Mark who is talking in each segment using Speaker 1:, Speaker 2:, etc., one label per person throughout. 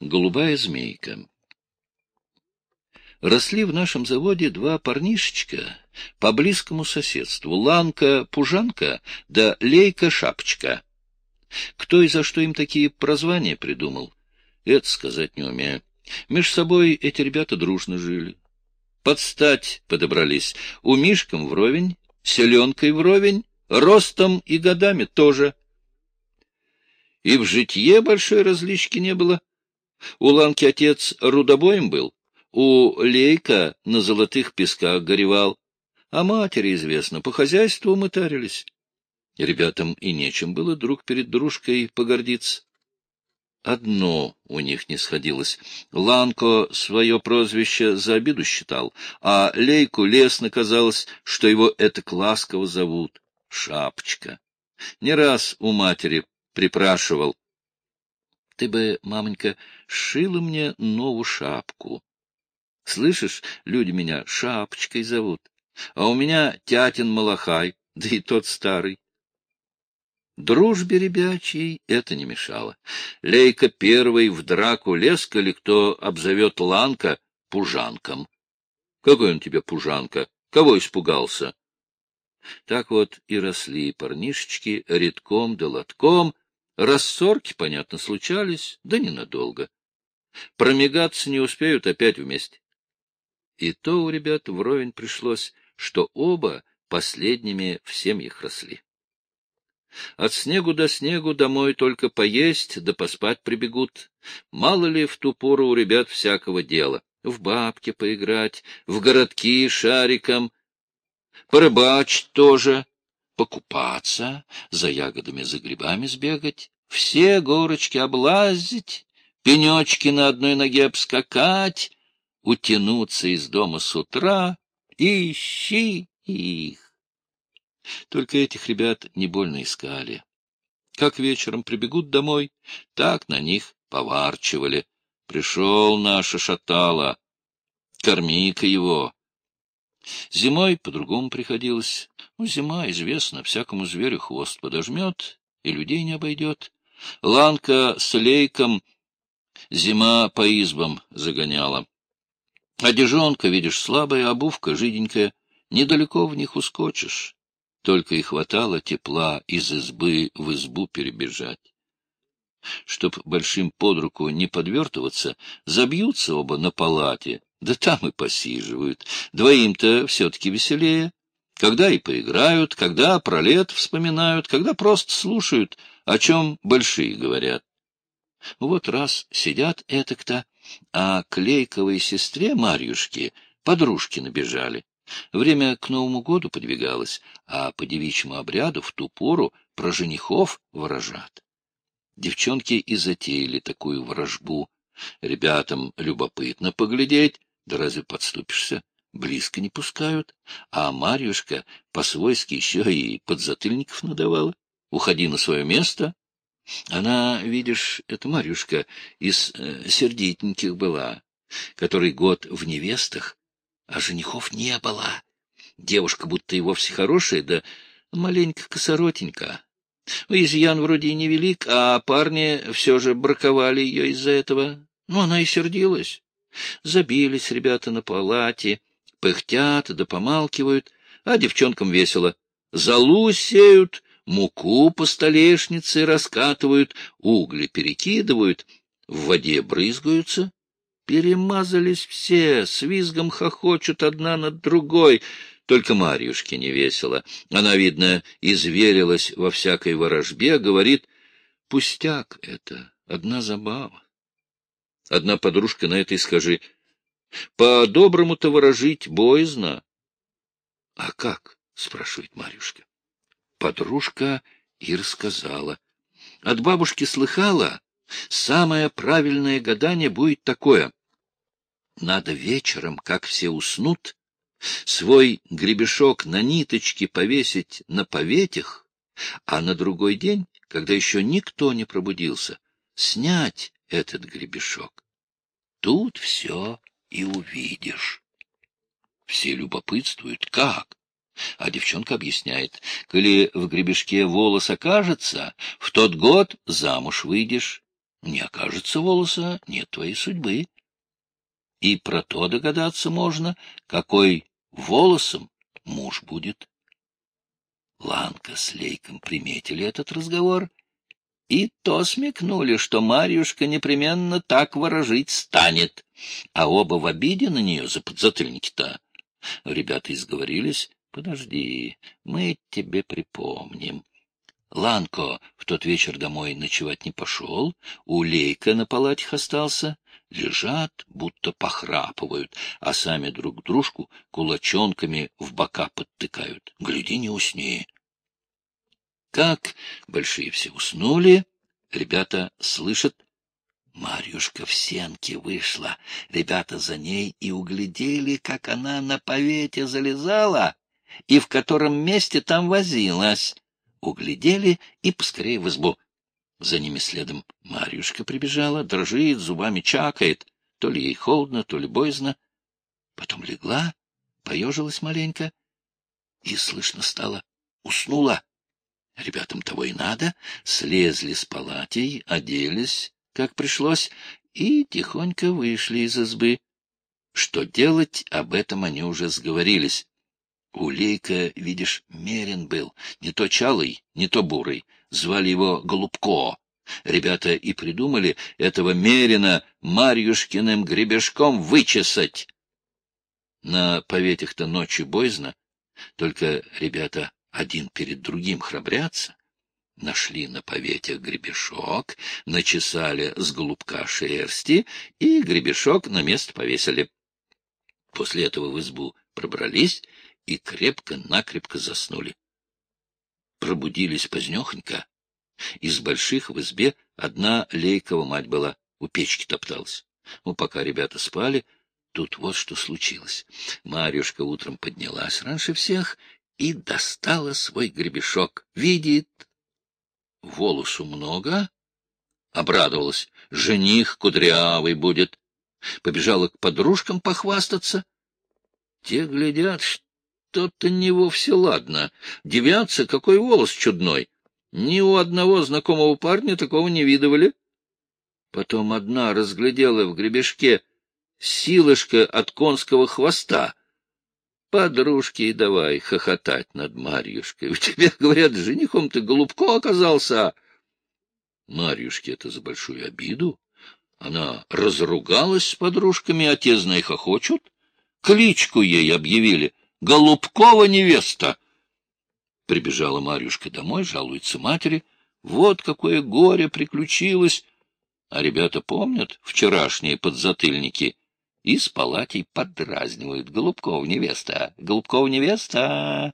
Speaker 1: Голубая змейка. Росли в нашем заводе два парнишечка по близкому соседству — Ланка-Пужанка да Лейка-Шапочка. Кто и за что им такие прозвания придумал, это сказать не умею. Меж собой эти ребята дружно жили. Под стать подобрались, умишкам вровень, селенкой вровень, ростом и годами тоже. И в житье большой различки не было. У Ланки отец рудобоем был, у Лейка на золотых песках горевал, а матери, известно, по хозяйству мытарились. Ребятам и нечем было друг перед дружкой погордиться. Одно у них не сходилось. Ланко свое прозвище за обиду считал, а Лейку лестно казалось, что его этак ласково зовут — Шапочка. Не раз у матери припрашивал: «Ты бы, маменька, сшила мне новую шапку. Слышишь, люди меня Шапочкой зовут, а у меня тятин Малахай, да и тот старый». Дружбе ребячей это не мешало. Лейка первый в драку лез, коли кто обзовет Ланка Пужанком. «Какой он тебе Пужанка? Кого испугался?» Так вот и росли парнишечки редком да лотком. Рассорки, понятно, случались, да ненадолго. Промигаться не успеют, опять вместе. И то у ребят вровень пришлось, что оба последними в семьях росли. От снегу до снегу домой только поесть да поспать прибегут. Мало ли в ту пору у ребят всякого дела. В бабки поиграть, в городки шариком, порыбачить тоже, покупаться, за ягодами, за грибами сбегать, все горочки облазить, пенечки на одной ноге обскакать, утянуться из дома с утра, ищи их. Только этих ребят не больно искали. Как вечером прибегут домой, так на них поварчивали. Пришел наша шатала, корми-ка его. Зимой по-другому приходилось. Зима, известно, всякому зверю хвост подожмет и людей не обойдет. Ланка с Лейком зима по избам загоняла. Одежонка, видишь, слабая, обувка жиденькая, недалеко в них ускочишь. Только и хватало тепла из избы в избу перебежать. Чтоб большим под руку не подвертываться, забьются оба на палате, да там и посиживают. Двоим-то все-таки веселее. Когда и поиграют, когда про лет вспоминают, когда просто слушают, о чем большие говорят. Вот раз сидят этак-то, а к Лейковой сестре Марьюшке подружки набежали. Время к Новому году подвигалось, а по девичьему обряду в ту пору про женихов ворожат. Девчонки и затеяли такую ворожбу. Ребятам любопытно поглядеть, да разве подступишься? Близко не пускают. А Марьюшка по-свойски еще и подзатыльников надавала. Уходи на свое место. Она, видишь, эта Марьюшка из сердитеньких была, который год в невестах, а женихов не было. Девушка будто и вовсе хорошая, да маленько косоротенька. Изъян вроде и невелик, а парни все же браковали ее из-за этого. Она и сердилась. Забились ребята на палате, пыхтят да помалкивают, а девчонкам весело. Золу сеют, муку по столешнице раскатывают, угли перекидывают, в воде брызгаются. Перемазались все, с визгом хохочут одна над другой. Только Марьюшке не весело. Она, видно, изверилась во всякой ворожбе, говорит: пустяк это, одна забава. Одна подружка на это и скажи: по-доброму-то ворожить боязно. — А как? — спрашивает Марьюшка. Подружка и рассказала. От бабушки слыхала, самое правильное гадание будет такое. Надо вечером, как все уснут, свой гребешок на ниточке повесить на поветях, а на другой день, когда еще никто не пробудился, снять этот гребешок. Тут все и увидишь. Все любопытствуют, как? А девчонка объясняет: коли в гребешке волос окажется, в тот год замуж выйдешь. Не окажется волоса, нет твоей судьбы. И про то догадаться можно, какой волосом муж будет. Ланка с Лейком приметили этот разговор и то смекнули, что Марьюшка непременно так ворожить станет, а оба в обиде на нее за подзатыльники-то. Ребята изговорились: подожди, мы тебе припомним. Ланко в тот вечер домой ночевать не пошел, у Лейка на палатях остался. Лежат, будто похрапывают, а сами друг дружку кулачонками в бока подтыкают. Гляди, не усни. Как большие все уснули, ребята слышат: Марьюшка в сенке вышла. Ребята за ней и углядели, как она на повете залезала и в котором месте там возилась. Углядели и поскорее в избу. За ними следом Марьюшка прибежала, дрожит, зубами чакает. То ли ей холодно, то ли боязно. Потом легла, поежилась маленько, и слышно стало: уснула. Ребятам того и надо, слезли с палатей, оделись, как пришлось, и тихонько вышли из избы. Что делать, об этом они уже сговорились. У Лейка, видишь, мерин был, не то чалый, не то бурый, звали его Голубко. Ребята и придумали этого мерина Марьюшкиным гребешком вычесать. На поветях-то ночью боязно, только ребята один перед другим храбрятся. Нашли на поветях гребешок, начесали с голубка шерсти и гребешок на место повесили. После этого в избу пробрались и крепко-накрепко заснули. Пробудились позднехонько. Из больших в избе одна Лейкова мать была, у печки топталась. Пока ребята спали, тут вот что случилось. Марьюшка утром поднялась раньше всех и достала свой гребешок. Видит, волосу много, обрадовалась: жених кудрявый будет. Побежала к подружкам похвастаться. Те глядят, что-то не вовсе ладно. Дивятся, какой волос чудной. Ни у одного знакомого парня такого не видывали. Потом одна разглядела в гребешке силышко от конского хвоста. Подружки и давай хохотать над Марьюшкой. У тебя, говорят, женихом ты Голубко оказался. Марьюшке это за большую обиду. Она разругалась с подружками, а те, знай, хохочут. Кличку ей объявили: Голубкова невеста. Прибежала Марьюшка домой, жалуется матери: вот какое горе приключилось. А ребята помнят вчерашние подзатыльники и с палатей подразнивают: Голубкова невеста, Голубкова невеста.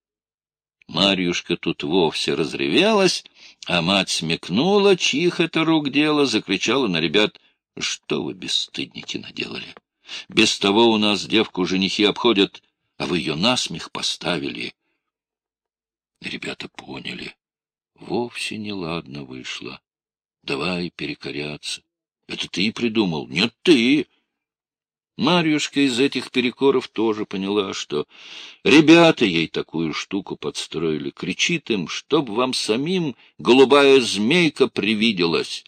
Speaker 1: Марьюшка тут вовсе разревелась, а мать смекнула, чьих это рук дело, закричала на ребят: что вы, бесстыдники, наделали? Без того у нас девку женихи обходят, а вы ее насмех поставили. Ребята поняли, вовсе неладно вышло. Давай перекоряться. Это ты придумал? Нет, ты. Марьюшка из этих перекоров тоже поняла, что ребята ей такую штуку подстроили. Кричит им, чтоб вам самим голубая змейка привиделась.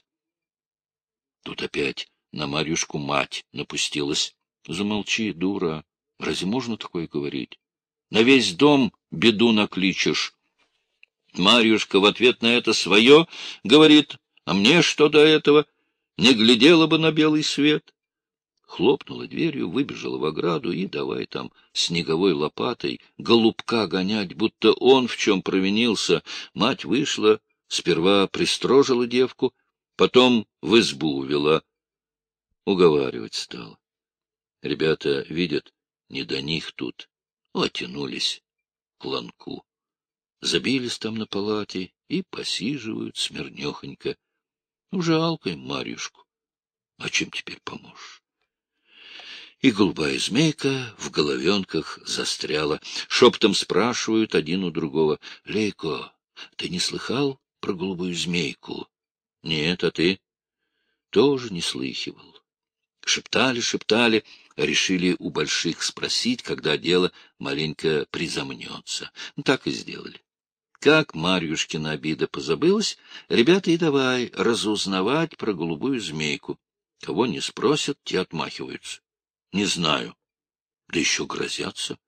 Speaker 1: Тут опять на Марьюшку мать напустилась. Замолчи, дура. Разве можно такое говорить? На весь дом беду накличешь. Марьюшка в ответ на это свое говорит: а мне что до этого? Не глядела бы на белый свет. Хлопнула дверью, выбежала в ограду и давай там снеговой лопатой Голубка гонять, будто он в чем провинился. Мать вышла, сперва пристрожила девку, потом в избу увела. Уговаривать стала. Ребята видят, не до них тут. Оттянулись к ланку. Забились там на палате и посиживают смирнехонько. Жалко им Марьюшку. А чем теперь поможешь? И голубая змейка в головенках застряла. Шептом спрашивают один у другого: Лейко, ты не слыхал про голубую змейку? Нет, а ты? Тоже не слыхивал. Шептали, решили у больших спросить, когда дело маленько призамнется. Так и сделали. Как Марьюшкина обида позабылась, ребята и давай разузнавать про голубую змейку. Кого не спросят, те отмахиваются. Не знаю. Да еще грозятся.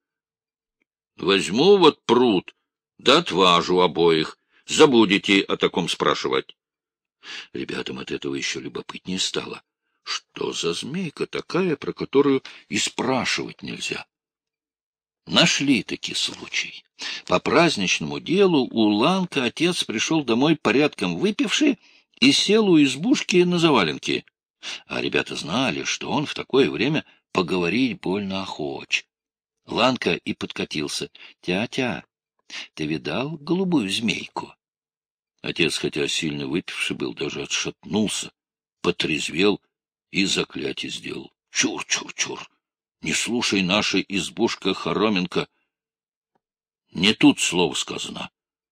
Speaker 1: Возьму вот пруд, да отважу обоих. Забудете о таком спрашивать. Ребятам от этого еще любопытнее стало. Что за змейка такая, про которую и спрашивать нельзя? Нашли-таки случай. По праздничному делу у Ланка отец пришел домой порядком выпивший и сел у избушки на заваленке. А ребята знали, что он в такое время поговорить больно охоч. Ланка и подкатился. «Тятя, ты видал голубую змейку?» Отец, хотя сильно выпивший был, даже отшатнулся, потрезвел и заклятие сделал. «Чур-чур-чур! Не слушай наша избушка Хороменко! Не тут слово сказано!»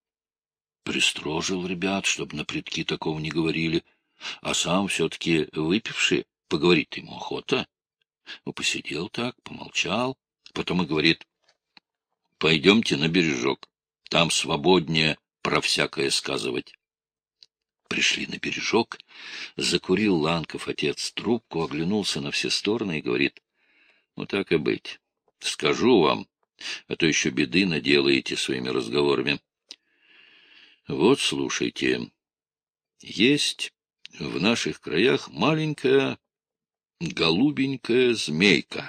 Speaker 1: Пристрожил ребят, чтобы на предки такого не говорили, а сам все-таки выпивший, поговорить ему охота. Ну, посидел так, помолчал, потом и говорит: «Пойдемте на бережок, там свободнее про всякое сказывать». Пришли на бережок, закурил Ланков отец трубку, оглянулся на все стороны и говорит: «Ну, так и быть, скажу вам, а то еще беды наделаете своими разговорами. Вот, слушайте, есть в наших краях маленькая голубенькая змейка,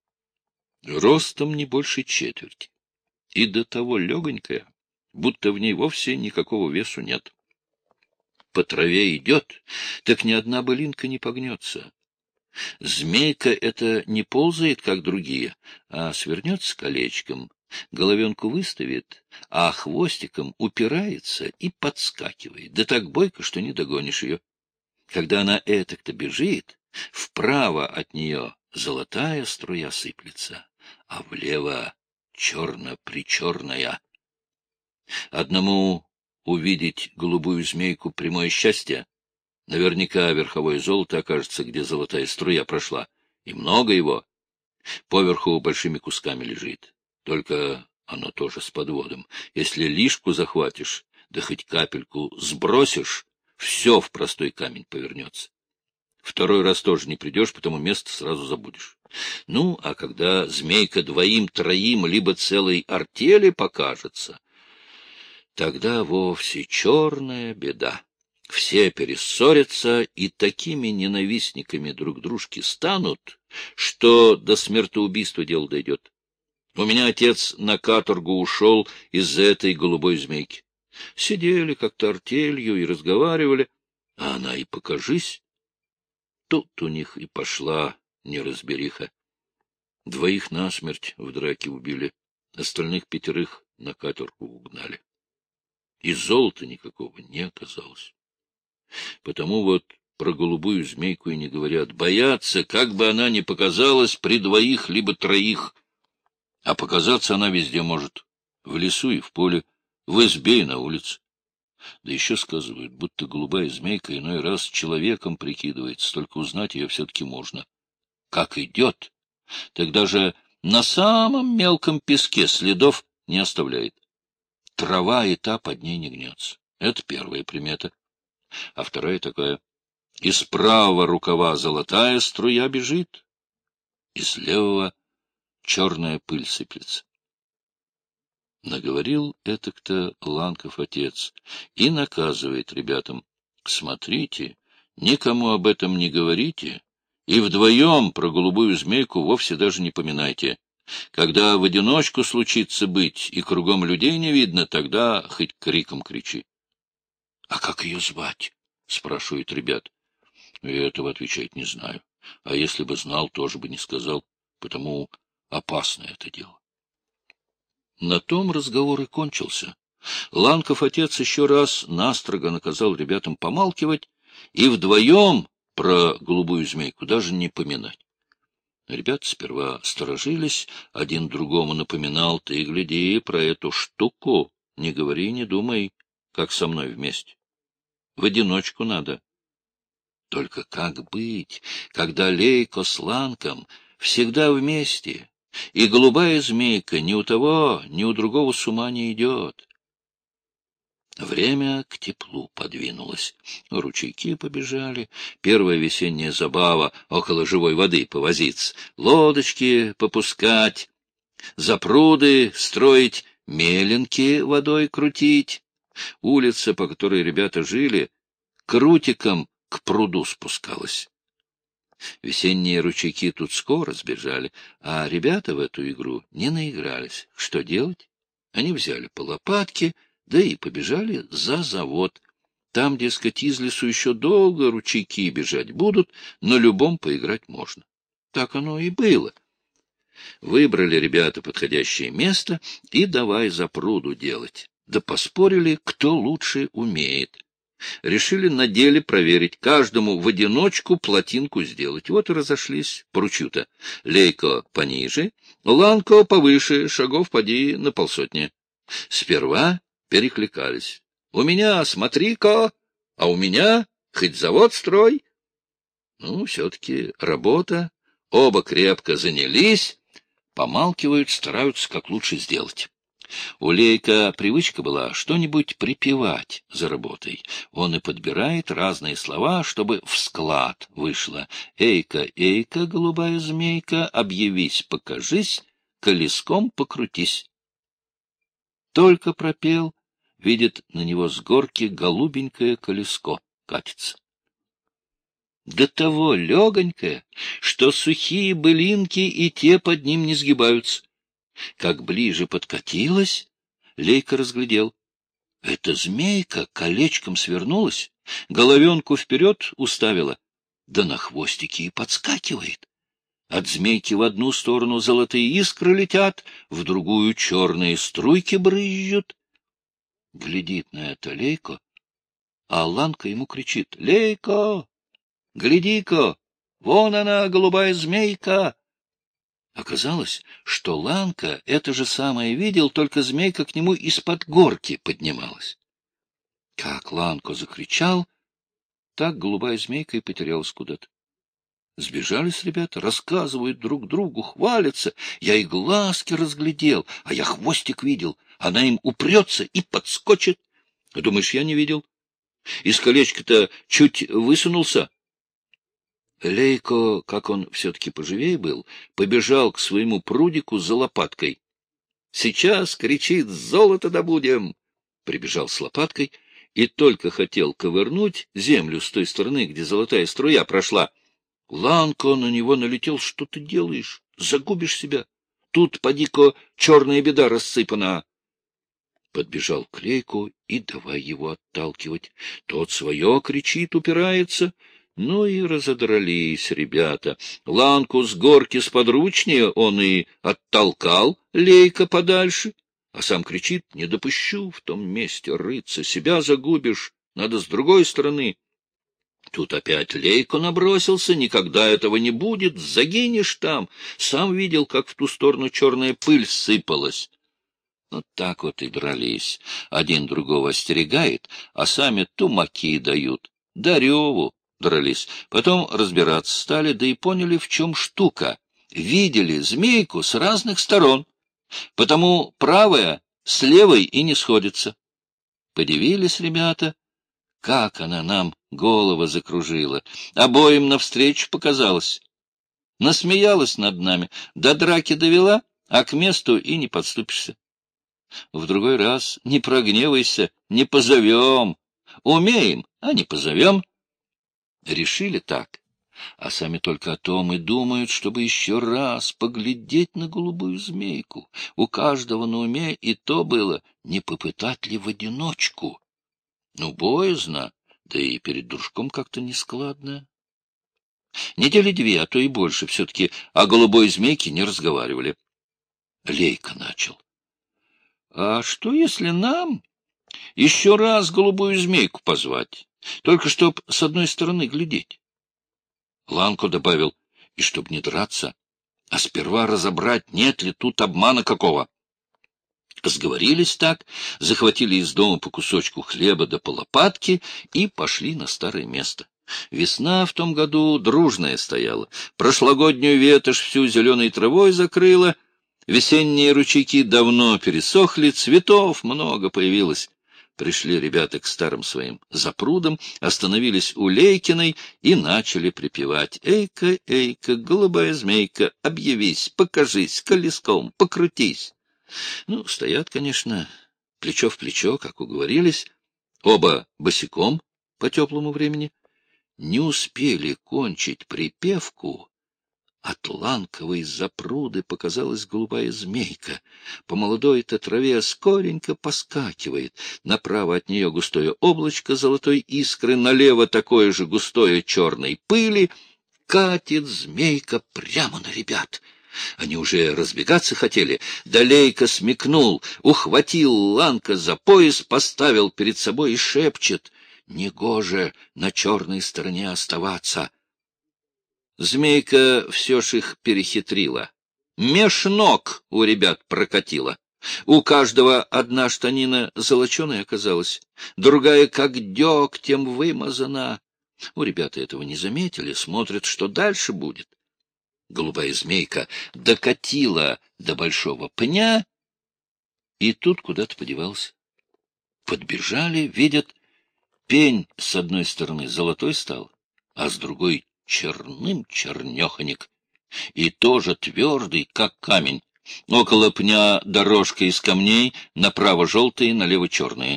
Speaker 1: ростом не больше четверти, и до того легонькая, будто в ней вовсе никакого весу нет. По траве идет, так ни одна былинка не погнется. Змейка эта не ползает, как другие, а свернется колечком, головенку выставит, а хвостиком упирается и подскакивает, да так бойко, что не догонишь ее. Когда она этак-то бежит, вправо от нее золотая струя сыплется, а влево черно-причерная. Одному увидеть голубую змейку — прямое счастье. Наверняка верховое золото окажется, где золотая струя прошла, и много его. Поверху большими кусками лежит, только оно тоже с подводом. Если лишку захватишь, да хоть капельку сбросишь, все в простой камень повернется. Второй раз тоже не придешь, потому место сразу забудешь. Ну, а когда змейка двоим, троим, либо целой артели покажется, тогда вовсе черная беда. Все перессорятся и такими ненавистниками друг дружки станут, что до смертоубийства дело дойдет. У меня отец на каторгу ушел из-за этой голубой змейки. Сидели как-то артелью и разговаривали, а она и покажись. Тут у них и пошла неразбериха. 2 насмерть в драке убили, остальных 5 на каторгу угнали. И золота никакого не оказалось. Потому вот про голубую змейку и не говорят. Боятся, как бы она ни показалась при 2 либо 3. А показаться она везде может. В лесу и в поле, в избе и на улице. Да еще сказывают, будто голубая змейка иной раз человеком прикидывается, только узнать ее все-таки можно. Как идет, так даже на самом мелком песке следов не оставляет. Трава и та под ней не гнется. Это первая примета. А вторая такая: из правого рукава золотая струя бежит, из левого черная пыль сыплется. Наговорил этак-то Ланков отец и наказывает ребятам: смотрите, никому об этом не говорите, и вдвоем про голубую змейку вовсе даже не поминайте. Когда в одиночку случится быть, и кругом людей не видно, тогда хоть криком кричи. — А как ее звать? — спрашивают ребят. — И этого отвечать не знаю. А если бы знал, тоже бы не сказал, потому опасное это дело. На том разговор и кончился. Ланков отец еще раз настрого наказал ребятам помалкивать и вдвоем про голубую змейку даже не поминать. Ребята сперва сторожились, один другому напоминал: ты гляди, про эту штуку не говори, не думай, как со мной вместе. В одиночку надо. Только как быть, когда Лейко с Ланком всегда вместе, и голубая змейка ни у того, ни у другого с ума не идет? Время к теплу подвинулось. Ручейки побежали. Первая весенняя забава — около живой воды повозиться, лодочки попускать, запруды строить, меленки водой крутить. Улица, по которой ребята жили, крутиком к пруду спускалась. Весенние ручейки тут скоро сбежали, а ребята в эту игру не наигрались. Что делать? Они взяли по лопатке, да и побежали за завод. Там, дескать, из лесу еще долго ручейки бежать будут, на любом поиграть можно. Так оно и было. Выбрали ребята подходящее место и давай запруду делать. Да поспорили, кто лучше умеет. Решили на деле проверить, каждому в одиночку плотинку сделать. Вот и разошлись по ручью-то. Лейко пониже, Ланко повыше, шагов поди на полсотни. Сперва перекликались. У меня, смотри-ка, а у меня хоть завод строй. Ну, все-таки работа. Оба крепко занялись, помалкивают, стараются как лучше сделать. У Лейка привычка была что-нибудь припевать за работой. Он и подбирает разные слова, чтобы в склад вышло. «Эйка, эйка, голубая змейка, объявись, покажись, колеском покрутись». Только пропел, видит на него с горки голубенькое колеско катится. До того легонькое, что сухие былинки и те под ним не сгибаются. Как ближе подкатилась, Лейка разглядел. Эта змейка колечком свернулась, головенку вперед уставила, да на хвостике и подскакивает. От змейки в одну сторону золотые искры летят, в другую черные струйки брызжут. Глядит на это Лейко, а Ланка ему кричит: «Лейко! Гляди-ка! Вон она, голубая змейка!» Оказалось, что Ланка это же самое видел, только змейка к нему из-под горки поднималась. Как Ланко закричал, так голубая змейка и потерялась куда-то. Сбежались ребята, рассказывают друг другу, хвалятся. Я и глазки разглядел, а я хвостик видел. Она им упрется и подскочит. Думаешь, я не видел? Из колечка-то чуть высунулся. Лейко, как он все-таки поживее был, побежал к своему прудику за лопаткой. — Сейчас, — кричит, — золото добудем! Прибежал с лопаткой и только хотел ковырнуть землю с той стороны, где золотая струя прошла. Ланко на него налетел: — Что ты делаешь? Загубишь себя. Тут, поди-ка, черная беда рассыпана. Подбежал к Лейку и давай его отталкивать. Тот свое кричит, упирается. Ну и разодрались ребята. Ланку с горки сподручнее он и оттолкал Лейка подальше, а сам кричит: — Не допущу в том месте рыться, себя загубишь, надо с другой стороны. Тут опять Лейко набросился: — Никогда этого не будет, загинешь там. Сам видел, как в ту сторону черная пыль сыпалась. Вот так вот и дрались. Один другого остерегает, а сами тумаки дают. Да реву дрались. Потом разбираться стали, да и поняли, в чем штука. Видели змейку с разных сторон, потому правая с левой и не сходится. Подивились ребята, как она нам голову закружила. Обоим навстречу показалось. Насмеялась над нами, до драки довела, а к месту и не подступишься. В другой раз не прогневайся, не позовем. Умеем, а не позовем. Решили так, а сами только о том и думают, чтобы еще раз поглядеть на голубую змейку. У каждого на уме и то было, не попытать ли в одиночку. Ну, боязно, да и перед дружком как-то нескладно. Недели две, а то и больше, все-таки о голубой змейке не разговаривали. Лейка начал: — А что, если нам еще раз голубую змейку позвать? Только чтоб с одной стороны глядеть. Ланко добавил: — И чтоб не драться, а сперва разобрать, нет ли тут обмана какого. Сговорились так, захватили из дома по кусочку хлеба да по лопатке и пошли на старое место. Весна в том году дружная стояла, прошлогоднюю ветошь всю зеленой травой закрыла, весенние ручейки давно пересохли, цветов много появилось. Пришли ребята к старым своим запрудам, остановились у Лейкиной и начали припевать: «Эйка, эйка, голубая змейка, объявись, покажись, колеском покрутись». Ну, стоят, конечно, плечо в плечо, как уговорились, оба босиком по теплому времени. Не успели кончить припевку, от ланковой запруды показалась голубая змейка. По молодой-то траве скоренько поскакивает. Направо от нее густое облачко золотой искры, налево такое же густое черной пыли. Катит змейка прямо на ребят. Они уже разбегаться хотели. Да Лейка смекнул, ухватил Ланка за пояс, поставил перед собой и шепчет: «Негоже на черной стороне оставаться». Змейка все ж их перехитрила. Меж ног у ребят прокатила. У каждого одна штанина золоченая оказалась, другая как дегтем вымазана. У ребята этого не заметили, смотрят, что дальше будет. Голубая змейка докатила до большого пня, и тут куда-то подевался. Подбежали, видят, пень с одной стороны золотой стал, а с другой черным чернеханик, и тоже твердый, как камень. Около пня дорожка из камней, направо желтые, налево черные.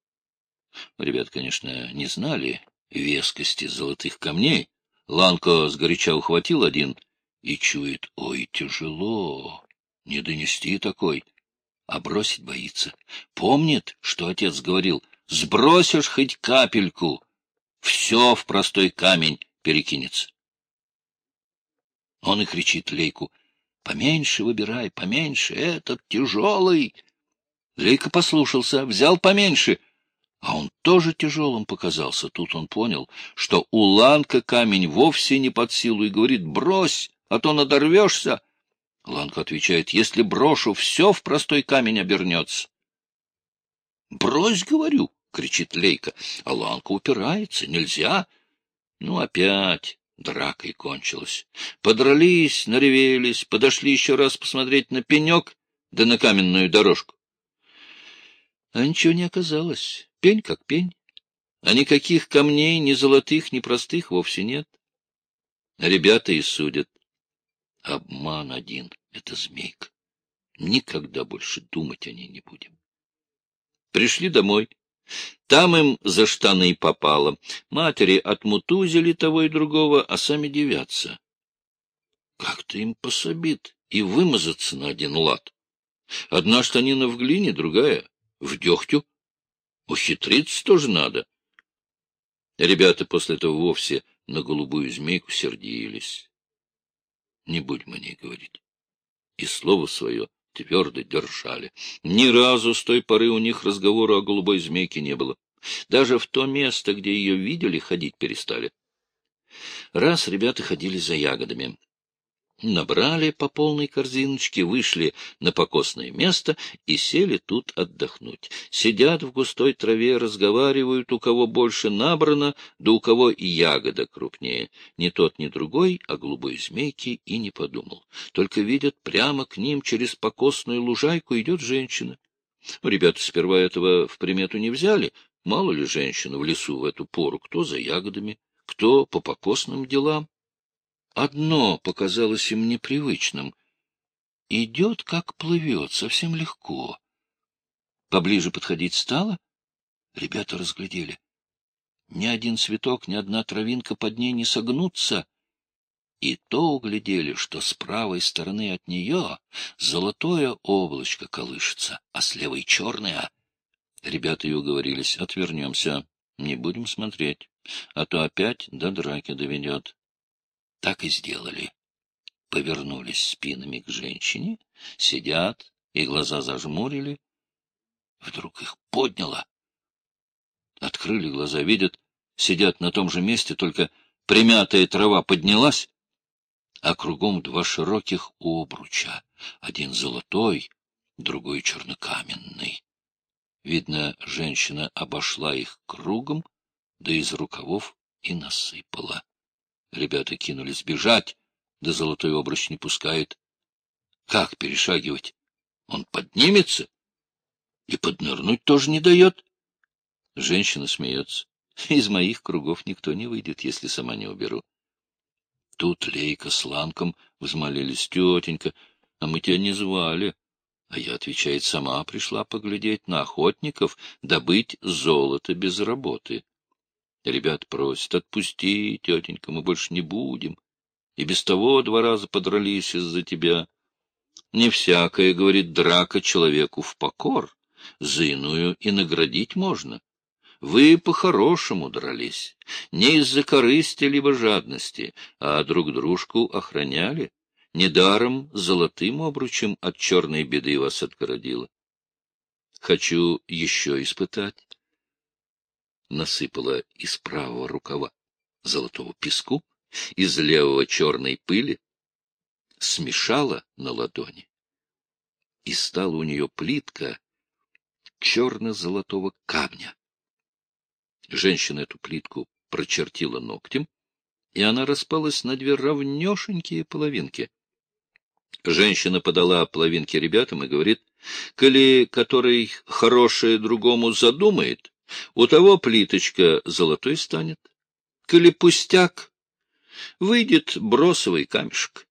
Speaker 1: Ребят, конечно, не знали вескости золотых камней. Ланко сгоряча ухватил один и чует: ой, тяжело, не донести такой, а бросить боится. Помнит, что отец говорил: сбросишь хоть капельку, все в простой камень перекинется. Он и кричит Лейку: поменьше выбирай, поменьше, этот тяжелый. Лейка послушался, взял поменьше, а он тоже тяжелым показался. Тут он понял, что у Ланка камень вовсе не под силу, и говорит: брось, а то надорвешься. Ланка отвечает: если брошу, все в простой камень обернется. Брось, говорю, кричит Лейка, а Ланка упирается: нельзя. Ну, опять дракой кончилась. Подрались, наревелись, подошли еще раз посмотреть на пенек, да на каменную дорожку. А ничего не оказалось. Пень как пень. А никаких камней, ни золотых, ни простых, вовсе нет. Ребята и судят. Обман один — это змейка. Никогда больше думать о ней не будем. Пришли домой. Там им за штаны попало. Матери отмутузили того и другого, а сами дивятся. Как-то им пособит и вымазаться на один лад. Одна штанина в глине, другая в дегтю. Ухитриться тоже надо. Ребята после этого вовсе на голубую змейку сердились. Не будем о ней говорить. И слово свое твердо держали. Ни разу с той поры у них разговора о голубой змейке не было. Даже в то место, где ее видели, ходить перестали. Раз ребята ходили за ягодами. Набрали по полной корзиночке, вышли на покосное место и сели тут отдохнуть. Сидят в густой траве, разговаривают, у кого больше набрано, да у кого и ягода крупнее. Ни тот, ни другой о голубой змейке и не подумал. Только видят, прямо к ним через покосную лужайку идет женщина. Ребята сперва этого в примету не взяли. Мало ли женщина в лесу в эту пору, кто за ягодами, кто по покосным делам. Одно показалось им непривычным. Идет, как плывет, совсем легко. Поближе подходить стало, ребята разглядели. Ни один цветок, ни одна травинка под ней не согнутся. И то углядели, что с правой стороны от нее золотое облачко колышется, а с левой черное. Ребята и уговорились: отвернемся, не будем смотреть, а то опять до драки доведет. Так и сделали. Повернулись спинами к женщине, сидят и глаза зажмурили. Вдруг их подняло. Открыли глаза, видят, сидят на том же месте, только примятая трава поднялась, а кругом два широких обруча, один золотой, другой чернокаменный. Видно, женщина обошла их кругом, да из рукавов и насыпала. Ребята кинулись бежать, да золотой обруч не пускает. Как перешагивать? Он поднимется и поднырнуть тоже не дает. Женщина смеется. Из моих кругов никто не выйдет, если сама не уберу. Тут Лейка с Ланком взмолились: тетенька, а мы тебя не звали. А я, отвечает, сама пришла поглядеть на охотников, добыть золото без работы. Ребят просят: отпусти, тетенька, мы больше не будем. И без того 2 раза подрались из-за тебя. Не всякая, говорит, драка человеку в покор, за иную и наградить можно. Вы по-хорошему дрались, не из-за корысти либо жадности, а друг дружку охраняли. Недаром золотым обручем от черной беды вас отгородила. Хочу еще испытать. Насыпала из правого рукава золотого песку, из левого черной пыли, смешала на ладони, и стала у нее плитка черно-золотого камня. Женщина эту плитку прочертила ногтем, и она распалась на 2 равнешенькие половинки. Женщина подала половинки ребятам и говорит: коли который хорошее другому задумает, у того плиточка золотой станет. Коли пустяк, выйдет бросовый камешек.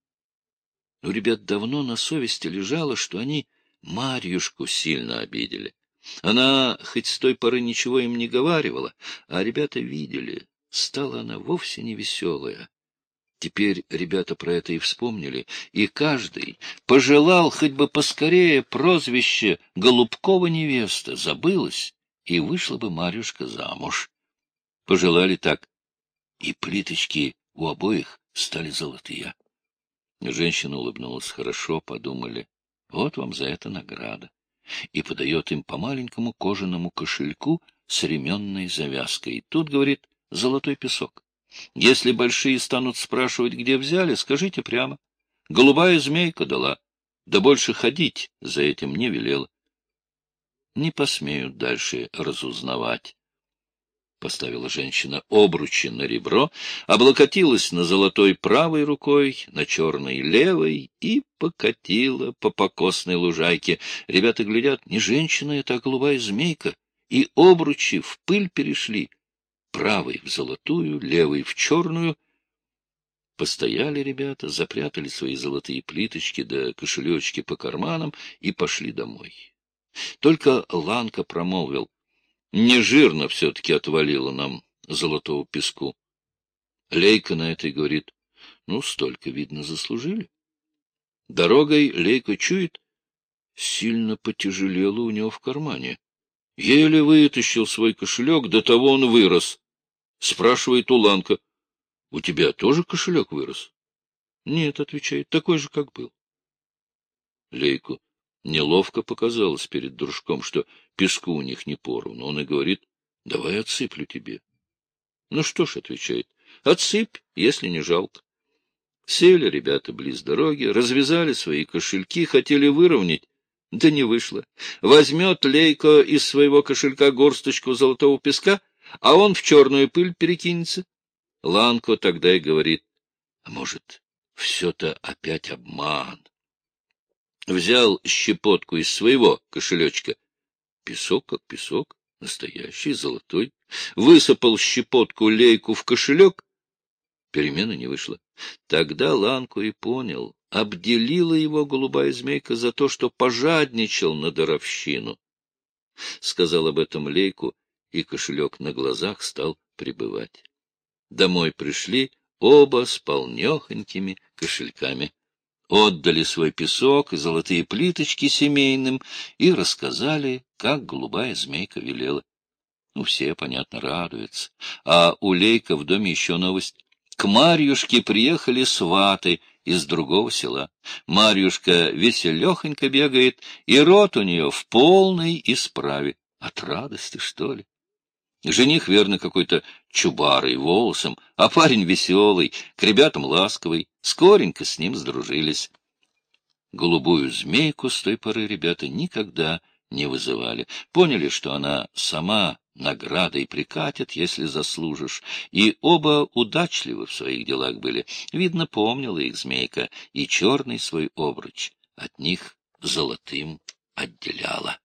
Speaker 1: У ребят давно на совести лежало, что они Марьюшку сильно обидели. Она хоть с той поры ничего им не говаривала, а ребята видели, стала она вовсе не веселая. Теперь ребята про это и вспомнили, и каждый пожелал хоть бы поскорее прозвище Голубкова невеста забылось, и вышла бы Марьюшка замуж. Пожелали так, и плиточки у обоих стали золотые. Женщина улыбнулась. Хорошо, подумали, вот вам за это награда. И подает им по маленькому кожаному кошельку с ременной завязкой. И тут, говорит, золотой песок. Если большие станут спрашивать, где взяли, скажите прямо. Голубая змейка дала, да больше ходить за этим не велела. Не посмеют дальше разузнавать. Поставила женщина обручи на ребро, облокотилась на золотой правой рукой, на черной левой и покатила по покосной лужайке. Ребята глядят: не женщина это, а голубая змейка, и обручи в пыль перешли. Правый в золотую, левый в черную. Постояли ребята, запрятали свои золотые плиточки да кошелечки по карманам и пошли домой. Только Ланка промолвил: не жирно все-таки отвалило нам золотого песку. Лейка на это и говорит: ну, столько, видно, заслужили. Дорогой Лейка чует, сильно потяжелело у него в кармане. Еле вытащил свой кошелек, до того он вырос. Спрашивает у Ланка: у тебя тоже кошелек вырос? Нет, отвечает, такой же, как был. Лейку неловко показалось перед дружком, что песку у них не поровну. Он и говорит: давай отсыплю тебе. Ну что ж, отвечает, отсыпь, если не жалко. Сели ребята близ дороги, развязали свои кошельки, хотели выровнять, да не вышло. Возьмет Лейка из своего кошелька горсточку золотого песка, а он в черную пыль перекинется. Ланко тогда и говорит: а может, все-то опять обман. Взял щепотку из своего кошелечка. Песок как песок, настоящий, золотой. Высыпал щепотку Лейку в кошелек. Перемены не вышло. Тогда Ланку и понял. Обделила его голубая змейка за то, что пожадничал на даровщину. Сказал об этом Лейку, и кошелек на глазах стал прибывать. Домой пришли оба с полнехонькими кошельками. Отдали свой песок и золотые плиточки семейным и рассказали, как голубая змейка велела. Ну, все, понятно, радуются. А у Лейка в доме еще новость. К Марьюшке приехали сваты из другого села. Марьюшка веселехонько бегает, и рот у нее в полной исправе. От радости, что ли? Жених, верно, какой-то чубарый, волосом, а парень веселый, к ребятам ласковый. Скоренько с ним сдружились. Голубую змейку с той поры ребята никогда не вызывали. Поняли, что она сама наградой прикатит, если заслужишь, и оба удачливы в своих делах были. Видно, помнила их змейка, и черный свой обруч от них золотым отделяла.